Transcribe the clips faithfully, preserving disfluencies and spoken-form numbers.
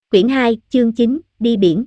Quyển hai, chương chín, đi biển.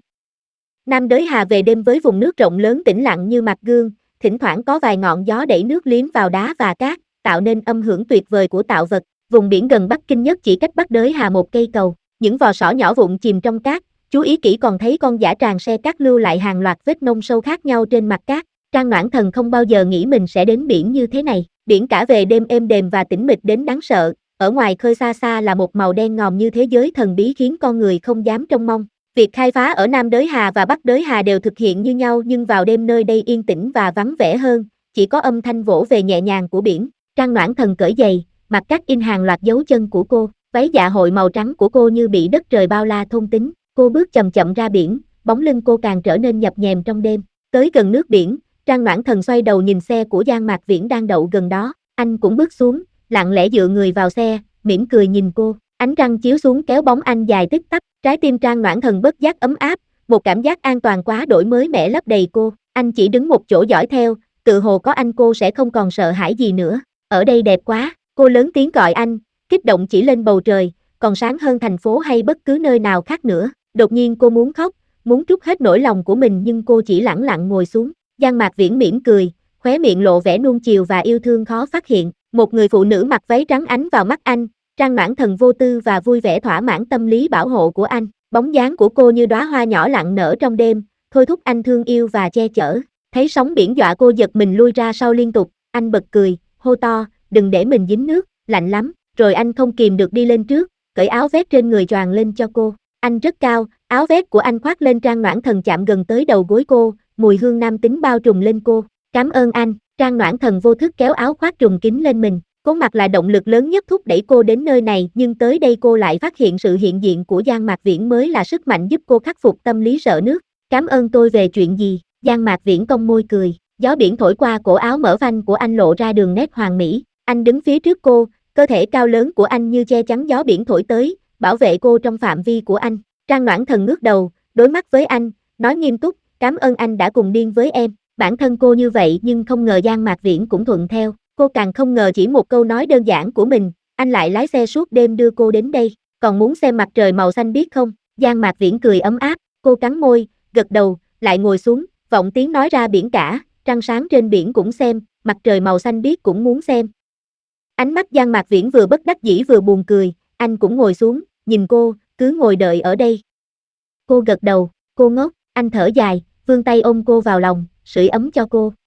Nam Đới Hà về đêm với vùng nước rộng lớn tĩnh lặng như mặt gương, thỉnh thoảng có vài ngọn gió đẩy nước liếm vào đá và cát, tạo nên âm hưởng tuyệt vời của tạo vật. Vùng biển gần Bắc Kinh nhất chỉ cách Bắc Đới Hà một cây cầu, những vò sỏi nhỏ vụn chìm trong cát, chú ý kỹ còn thấy con dã tràng xe cát lưu lại hàng loạt vết nông sâu khác nhau trên mặt cát. Trang Noãn Thần không bao giờ nghĩ mình sẽ đến biển như thế này, biển cả về đêm êm đềm và tĩnh mịch đến đáng sợ. Ở ngoài khơi xa xa là một màu đen ngòm như thế giới thần bí khiến con người không dám trông mong. Việc khai phá ở Nam Đới Hà và Bắc Đới Hà đều thực hiện như nhau, nhưng vào đêm nơi đây yên tĩnh và vắng vẻ hơn, chỉ có âm thanh vỗ về nhẹ nhàng của biển. Trang Noãn Thần cởi giày, mặt cát in hàng loạt dấu chân của cô, váy dạ hội màu trắng của cô như bị đất trời bao la thôn tính. Cô bước chậm chậm ra biển, bóng lưng cô càng trở nên nhập nhèm trong đêm. Tới gần nước biển, Trang Noãn Thần xoay đầu nhìn xe của Giang Mạc Viễn đang đậu gần đó, anh cũng bước xuống, lặng lẽ dựa người vào xe, mỉm cười nhìn cô. Ánh trăng chiếu xuống kéo bóng anh dài tích tắp, trái tim Trang Noãn Thần bất giác ấm áp, một cảm giác an toàn quá đổi mới mẻ lấp đầy cô. Anh chỉ đứng một chỗ dõi theo, tự hồ có anh cô sẽ không còn sợ hãi gì nữa. Ở đây đẹp quá, cô lớn tiếng gọi anh, kích động chỉ lên bầu trời, còn sáng hơn thành phố hay bất cứ nơi nào khác nữa. Đột nhiên cô muốn khóc, muốn trút hết nỗi lòng của mình, nhưng cô chỉ lẳng lặng ngồi xuống. Giang Mạc Viễn mỉm cười, khóe miệng lộ vẻ nuông chiều và yêu thương khó phát hiện. Một người phụ nữ mặc váy trắng ánh vào mắt anh. Trang Noãn Thần vô tư và vui vẻ thỏa mãn tâm lý bảo hộ của anh. Bóng dáng của cô như đóa hoa nhỏ lặng nở trong đêm, thôi thúc anh thương yêu và che chở. Thấy sóng biển dọa cô giật mình lui ra sau liên tục, anh bật cười, hô to, đừng để mình dính nước, lạnh lắm. Rồi anh không kìm được đi lên trước, cởi áo vest trên người choàng lên cho cô. Anh rất cao, áo vest của anh khoác lên Trang Noãn Thần chạm gần tới đầu gối cô, mùi hương nam tính bao trùm lên cô. Cảm ơn anh. Trang Noãn Thần vô thức kéo áo khoác trùm kín lên mình. Cố mặt là động lực lớn nhất thúc đẩy cô đến nơi này, nhưng tới đây cô lại phát hiện sự hiện diện của Giang Mạc Viễn mới là sức mạnh giúp cô khắc phục tâm lý sợ nước. Cảm ơn tôi về chuyện gì? Giang Mạc Viễn cong môi cười, gió biển thổi qua cổ áo mở phanh của anh lộ ra đường nét hoàn mỹ. Anh đứng phía trước cô, cơ thể cao lớn của anh như che chắn gió biển thổi tới, bảo vệ cô trong phạm vi của anh. Trang Noãn Thần ngước đầu, đối mắt với anh, nói nghiêm túc, cảm ơn anh đã cùng điên với em. Bản thân cô như vậy nhưng không ngờ Giang Mạc Viễn cũng thuận theo. Cô càng không ngờ chỉ một câu nói đơn giản của mình, anh lại lái xe suốt đêm đưa cô đến đây. Còn muốn xem mặt trời màu xanh biết không? Giang Mạc Viễn cười ấm áp, cô cắn môi, gật đầu, lại ngồi xuống, vọng tiếng nói ra biển cả, trăng sáng trên biển cũng xem, mặt trời màu xanh biết cũng muốn xem. Ánh mắt Giang Mạc Viễn vừa bất đắc dĩ vừa buồn cười, anh cũng ngồi xuống, nhìn cô, cứ ngồi đợi ở đây. Cô gật đầu, cô ngốc, anh thở dài, vươn tay ôm cô vào lòng, sưởi ấm cho cô.